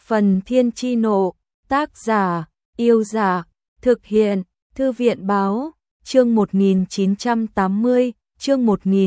Phần Thiên Chi Nộ, tác giả, Yêu Giả, thực hiện, Thư viện Báo, chương 1980, chương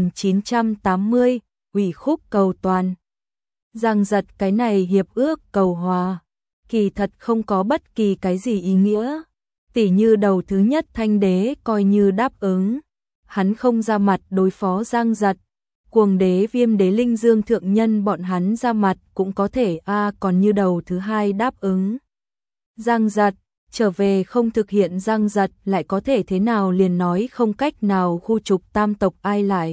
1980, ủy khúc cầu toàn. Giang giật cái này hiệp ước cầu hòa, kỳ thật không có bất kỳ cái gì ý nghĩa. Tỉ như đầu thứ nhất Thanh Đế coi như đáp ứng, hắn không ra mặt đối phó Giang giật. Cuồng Đế, Viêm Đế, Linh Dương thượng nhân bọn hắn ra mặt cũng có thể còn như đầu thứ hai đáp ứng Giang giật, trở về không thực hiện Giang giật lại có thể thế nào, liền nói không cách nào khu trục tam tộc, ai lại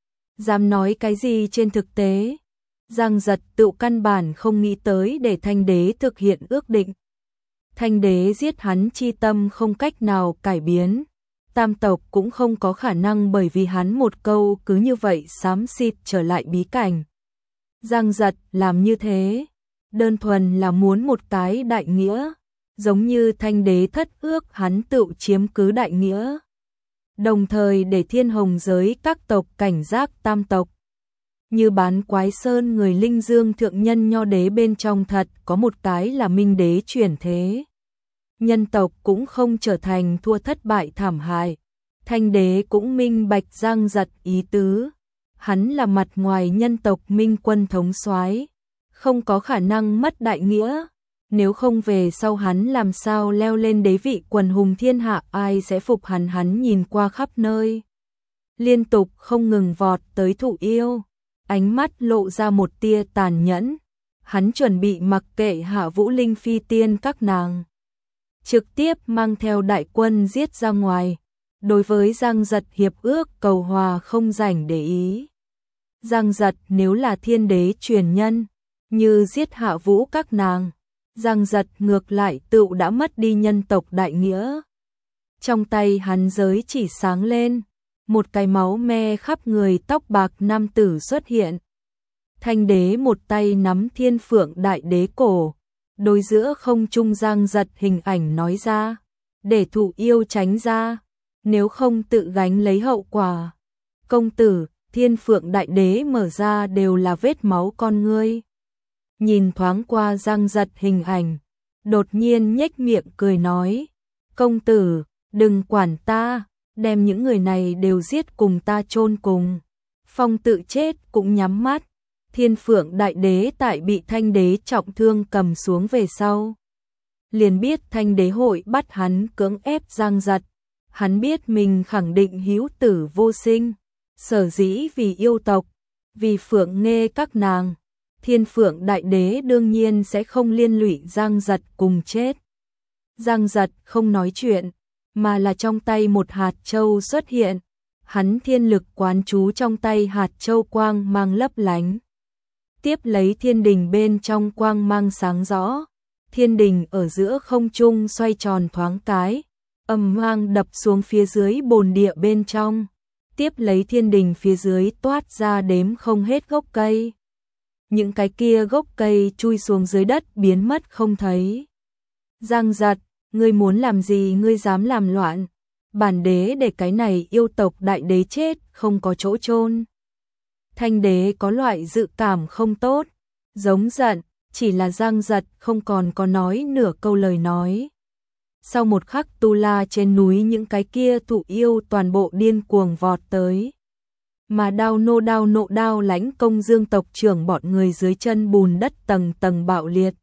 dám nói cái gì. Trên thực tế, Giang giật tự căn bản không nghĩ tới để Thanh Đế thực hiện ước định. Thanh Đế giết hắn chi tâm không cách nào cải biến. Tam tộc cũng không có khả năng bởi vì hắn một câu cứ như vậy xám xịt trở lại bí cảnh. Giang giật làm như thế, đơn thuần là muốn một cái đại nghĩa, giống như Thanh Đế thất ước hắn tự chiếm cứ đại nghĩa. Đồng thời để Thiên Hồng giới các tộc cảnh giác tam tộc. Như Bán Quái Sơn người Linh Dương thượng nhân Nho Đế bên trong thật có một cái là Minh Đế chuyển thế. Nhân tộc cũng không trở thành thua thất bại thảm hại. Thanh Đế cũng minh bạch Giang giật ý tứ. Hắn là mặt ngoài nhân tộc minh quân thống soái, không có khả năng mất đại nghĩa. Nếu không về sau hắn làm sao leo lên đế vị quần hùng thiên hạ, ai sẽ phục hắn. Hắn nhìn qua khắp nơi, liên tục không ngừng vọt tới Thụ Yêu, ánh mắt lộ ra một tia tàn nhẫn. Hắn chuẩn bị mặc kệ Hạ Vũ Linh Phi Tiên các nàng, trực tiếp mang theo đại quân giết ra ngoài. Đối với Giang giật hiệp ước cầu hòa không rảnh để ý. Giang giật nếu là Thiên Đế truyền nhân, như giết Hạ Vũ các nàng, Giang giật ngược lại tự đã mất đi nhân tộc đại nghĩa. Trong tay hắn giới chỉ sáng lên, một cái máu me khắp người tóc bạc nam tử xuất hiện. Thanh Đế một tay nắm Thiên Phượng Đại Đế cổ, đối giữa không trung Giang giật hình ảnh nói ra, để Thụ Yêu tránh ra, nếu không tự gánh lấy hậu quả. Công tử, Thiên Phượng Đại Đế mở ra đều là vết máu con ngươi. Nhìn thoáng qua Giang giật hình ảnh, đột nhiên nhếch miệng cười nói, công tử, đừng quản ta, đem những người này đều giết cùng ta chôn cùng. Phong tự chết cũng nhắm mắt. Thiên Phượng Đại Đế tại bị Thanh Đế trọng thương cầm xuống về sau, liền biết Thanh Đế hội bắt hắn cưỡng ép Giang giật. Hắn biết mình khẳng định hữu tử vô sinh, sở dĩ vì yêu tộc, vì Phượng Nghê các nàng, Thiên Phượng Đại Đế đương nhiên sẽ không liên lụy Giang giật cùng chết. Giang giật không nói chuyện, mà là trong tay một hạt châu xuất hiện. Hắn thiên lực quán chú trong tay hạt châu, quang mang lấp lánh. Tiếp lấy thiên đình bên trong quang mang sáng rõ, thiên đình ở giữa không trung xoay tròn thoáng cái, ầm vang đập xuống phía dưới bồn địa bên trong. Tiếp lấy thiên đình phía dưới toát ra đếm không hết gốc cây. Những cái kia gốc cây chui xuống dưới đất biến mất không thấy. Giang giật, ngươi muốn làm gì, ngươi dám làm loạn? Bản đế để cái này yêu tộc đại đế chết không có chỗ chôn. Thanh Đế có loại dự cảm không tốt, giống giận, chỉ là Giang giật không còn có nói nửa câu lời nói. Sau một khắc, Tu La trên núi những cái kia Thụ Yêu toàn bộ điên cuồng vọt tới. Mà Đao Nộ Đao Lãnh Công Dương tộc trưởng bọn người dưới chân bùn đất tầng tầng bạo liệt.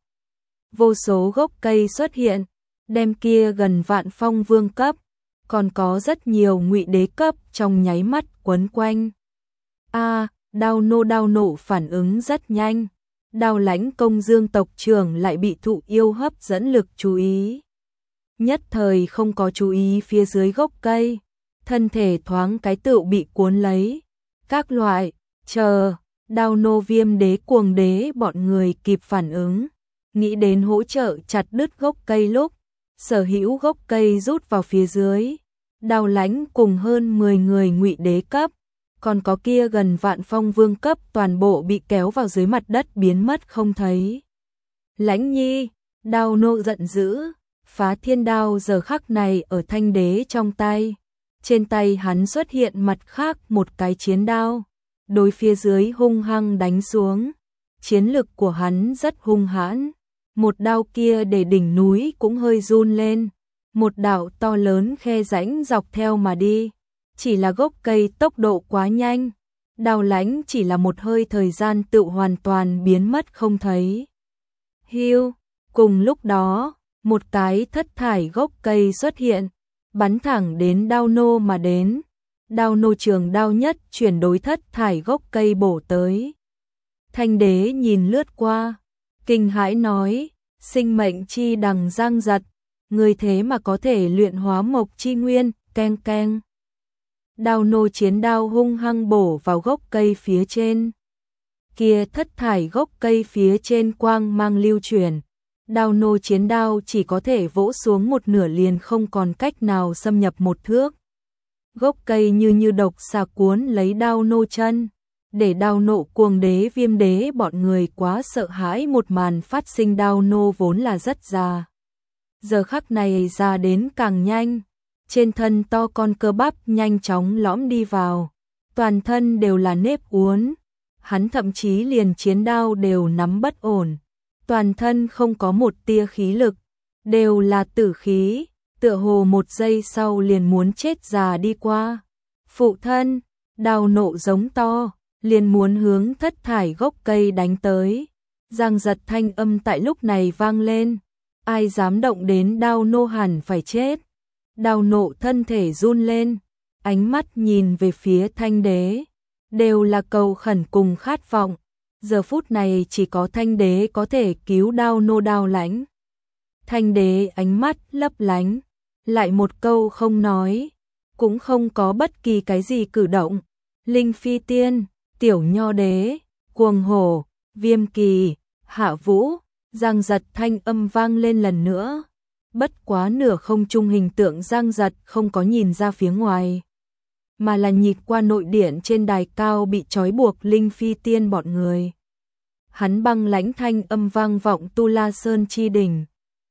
Vô số gốc cây xuất hiện, đem kia gần vạn phong vương cấp, còn có rất nhiều ngụy đế cấp trong nháy mắt quấn quanh. Đao nộ phản ứng rất nhanh. Đao Lãnh Công Dương tộc trưởng lại bị Thụ Yêu hấp dẫn lực chú ý. Nhất thời không có chú ý phía dưới gốc cây, thân thể thoáng cái tự bị cuốn lấy. Các loại, chờ, Đao Nô Viêm Đế Cuồng Đế bọn người kịp phản ứng, nghĩ đến hỗ trợ chặt đứt gốc cây lúc, sở hữu gốc cây rút vào phía dưới. Đao Lãnh cùng hơn 10 người ngụy đế cấp, còn có kia gần vạn phong vương cấp toàn bộ bị kéo vào dưới mặt đất biến mất không thấy. Lãnh nhi, Đao Nô giận dữ, phá thiên đao giờ khắc này ở Thanh Đế trong tay. Trên tay hắn xuất hiện mặt khác một cái chiến đao, đối phía dưới hung hăng đánh xuống. Chiến lực của hắn rất hung hãn, một đao kia để đỉnh núi cũng hơi run lên, một đạo to lớn khe rãnh dọc theo mà đi, chỉ là gốc cây tốc độ quá nhanh, đao lãnh chỉ là một hơi thời gian tự hoàn toàn biến mất không thấy. Hiu, cùng lúc đó, một cái thất thải gốc cây xuất hiện, bắn thẳng đến đao nô mà đến. Đao nô trường đao nhất chuyển đối thất thải gốc cây bổ tới. Thanh đế nhìn lướt qua, kinh hãi nói, sinh mệnh chi đằng Giang Giật, người thế mà có thể luyện hóa mộc chi nguyên, keng keng. Đao nô chiến đao hung hăng bổ vào gốc cây phía trên. Kia thất thải gốc cây phía trên quang mang lưu chuyển. Đao nô chiến đao chỉ có thể vỗ xuống một nửa liền không còn cách nào xâm nhập một thước. Gốc cây như độc xà cuốn lấy đao nô chân, để đao nộ cuồng đế Viêm đế bọn người quá sợ hãi một màn phát sinh. Đao nô vốn là rất già, giờ khắc này già đến càng nhanh, trên thân to con cơ bắp nhanh chóng lõm đi vào, toàn thân đều là nếp uốn, hắn thậm chí liền chiến đao đều nắm bất ổn, toàn thân không có một tia khí lực, đều là tử khí, tựa hồ một giây sau liền muốn chết già đi qua. Phụ thân, đao nộ giống to, liền muốn hướng thất thải gốc cây đánh tới. Giang Giật thanh âm tại lúc này vang lên, ai dám động đến đao nô hẳn phải chết. Đao nộ thân thể run lên, ánh mắt nhìn về phía Thanh đế, đều là cầu khẩn cùng khát vọng. Giờ phút này chỉ có Thanh đế có thể cứu đao nô đao lãnh. Thanh đế ánh mắt lấp lánh, lại một câu không nói, cũng không có bất kỳ cái gì cử động. Linh Phi Tiên, Tiểu Nho Đế, Cuồng Hổ, Viêm Kỳ, Hạ Vũ, Giang Giật thanh âm vang lên lần nữa. Bất quá nửa không trung hình tượng Giang Giật không có nhìn ra phía ngoài, mà là nhìn qua nội điện trên đài cao bị trói buộc Linh Phi Tiên bọn người. Hắn băng lãnh thanh âm vang vọng Tu La Sơn chi đỉnh.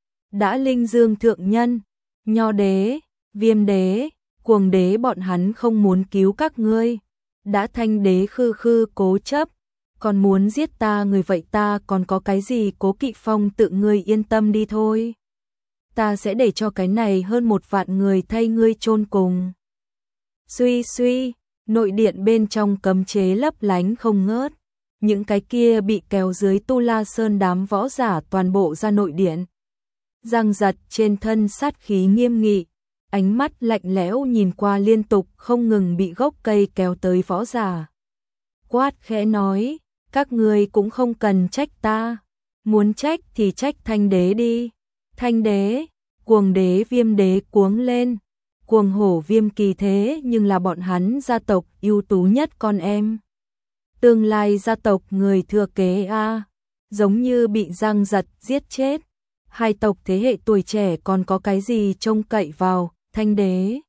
Đã Linh Dương thượng nhân, Nho Đế, Viêm đế, Cuồng đế bọn hắn không muốn cứu các ngươi. Đã Thanh đế khư khư cố chấp, còn muốn giết ta người vậy ta còn có cái gì cố kỵ. Phong tự ngươi yên tâm đi thôi. Ta sẽ để cho cái này hơn 1 vạn người thay ngươi chôn cùng. Suy suy, nội điện bên trong cấm chế lấp lánh không ngớt. Những cái kia bị kéo dưới Tu La Sơn đám võ giả toàn bộ ra nội điện. Giang Giật trên thân sát khí nghiêm nghị, ánh mắt lạnh lẽo nhìn qua liên tục không ngừng bị gốc cây kéo tới võ giả. Quát khẽ nói, các ngươi cũng không cần trách ta, muốn trách thì trách Thanh đế đi. Thanh đế, Cuồng đế Viêm đế cuống lên, Cuồng Hổ Viêm Kỳ thế nhưng là bọn hắn gia tộc ưu tú nhất con em. Tương lai gia tộc người thừa kế a, giống như bị Giang Giật giết chết. Hai tộc thế hệ tuổi trẻ còn có cái gì trông cậy vào. Thanh đế,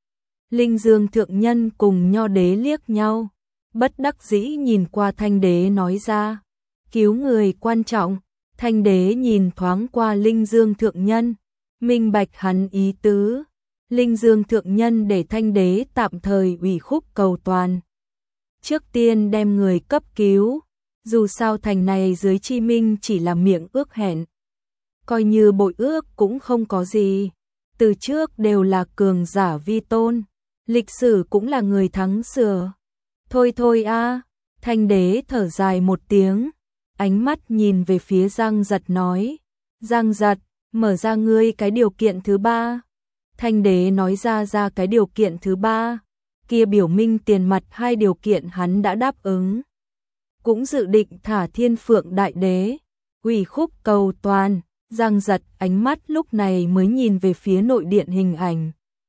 Linh Dương thượng nhân cùng Nho đế liếc nhau, bất đắc dĩ nhìn qua Thanh đế nói ra, cứu người quan trọng. Thanh đế nhìn thoáng qua Linh Dương thượng nhân, minh bạch hắn ý tứ. Linh Dương thượng nhân để Thanh đế tạm thời ủy khúc cầu toàn, trước tiên đem người cấp cứu, dù sao thành này dưới Chi Minh chỉ là miệng ước hẹn, coi như bội ước cũng không có gì. Từ trước đều là cường giả vi tôn, lịch sử cũng là người thắng sửa. Thôi thôi a, Thanh đế thở dài một tiếng, ánh mắt nhìn về phía Giang Giật nói, Giang Giật, mở ra ngươi cái điều kiện thứ 3. Thanh đế nói ra cái điều kiện thứ 3, kia biểu minh tiền mặt 2 điều kiện hắn đã đáp ứng. Cũng dự định thả Thiên Phượng đại đế, ủy khúc cầu toàn. Giang Giật ánh mắt lúc này mới nhìn về phía nội điện hình ảnh.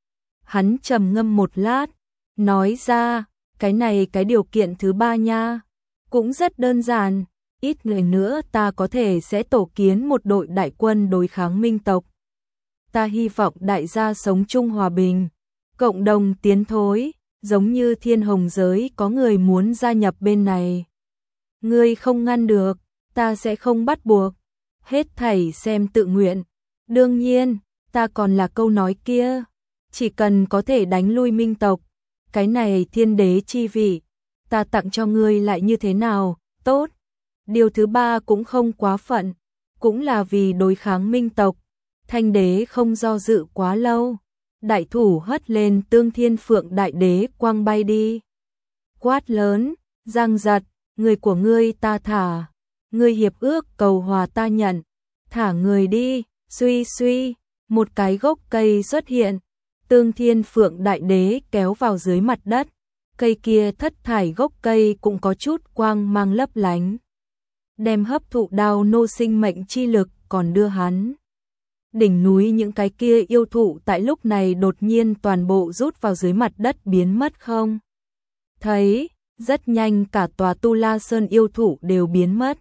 Hắn trầm ngâm một lát, nói ra, cái này cái điều kiện thứ 3 nha, cũng rất đơn giản, ít người nữa ta có thể sẽ tổ kiến một đội đại quân đối kháng Minh tộc. Ta hy vọng đại gia sống chung hòa bình, cộng đồng tiến thối, giống như Thiên Hồng giới có người muốn gia nhập bên này. Ngươi không ngăn được, ta sẽ không bắt buộc. Hết thảy xem tự nguyện. Đương nhiên, ta còn là câu nói kia, chỉ cần có thể đánh lui Minh tộc, cái này thiên đế chi vị, ta tặng cho ngươi lại như thế nào? Tốt. Điều thứ 3 cũng không quá phận, cũng là vì đối kháng Minh tộc. Thanh đế không do dự quá lâu, đại thủ hất lên Tương Thiên Phượng đại đế quăng bay đi. Quát lớn, Giang Giật, người của ngươi ta thả, ngươi hiệp ước cầu hòa ta nhận, thả người đi. Suy suy, một cái gốc cây xuất hiện, Tương Thiên Phượng đại đế kéo vào dưới mặt đất, cây kia thất thải gốc cây cũng có chút quang mang lấp lánh, đem hấp thụ đao nô sinh mệnh chi lực, còn đưa hắn. Đỉnh núi những cái kia yêu thụ tại lúc này đột nhiên toàn bộ rút vào dưới mặt đất biến mất không thấy, rất nhanh cả tòa Tu La Sơn yêu thụ đều biến mất.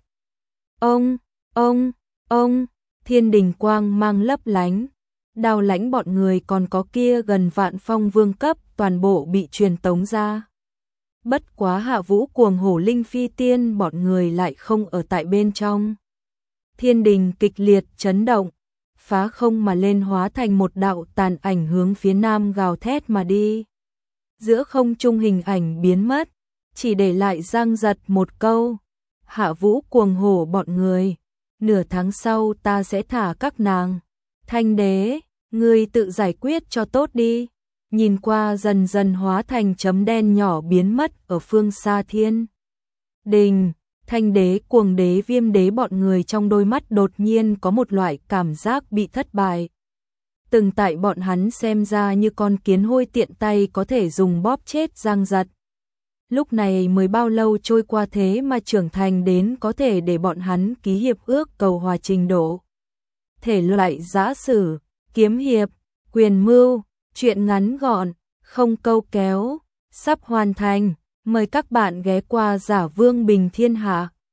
Ông, thiên đình quang mang lấp lánh, Đao Lãnh bọn người còn có kia gần vạn phong vương cấp toàn bộ bị truyền tống ra. Bất quá Hạ Vũ Cuồng Hổ Linh Phi Tiên bọn người lại không ở tại bên trong. Thiên đình kịch liệt chấn động, phá không mà lên hóa thành một đạo tàn ảnh hướng phía nam gào thét mà đi. Giữa không trung hình ảnh biến mất, chỉ để lại Giang Giật một câu, Hạ Vũ Cuồng Hổ bọn người, nửa tháng sau ta sẽ thả các nàng. Thanh đế, ngươi tự giải quyết cho tốt đi. Nhìn qua dần dần hóa thành chấm đen nhỏ biến mất ở phương xa thiên đình, Thanh đế, Cuồng đế, Viêm đế bọn người trong đôi mắt đột nhiên có một loại cảm giác bị thất bại. Từng tại bọn hắn xem ra như con kiến hôi tiện tay có thể dùng bóp chết Giang Giật. Lúc này mới bao lâu trôi qua thế mà trưởng thành đến có thể để bọn hắn ký hiệp ước cầu hòa trình độ. Thể loại giã sử, kiếm hiệp, quyền mưu, truyện ngắn gọn, không câu kéo, sắp hoàn thành. Mời các bạn ghé qua Giả Vương Bình Thiên Hạ.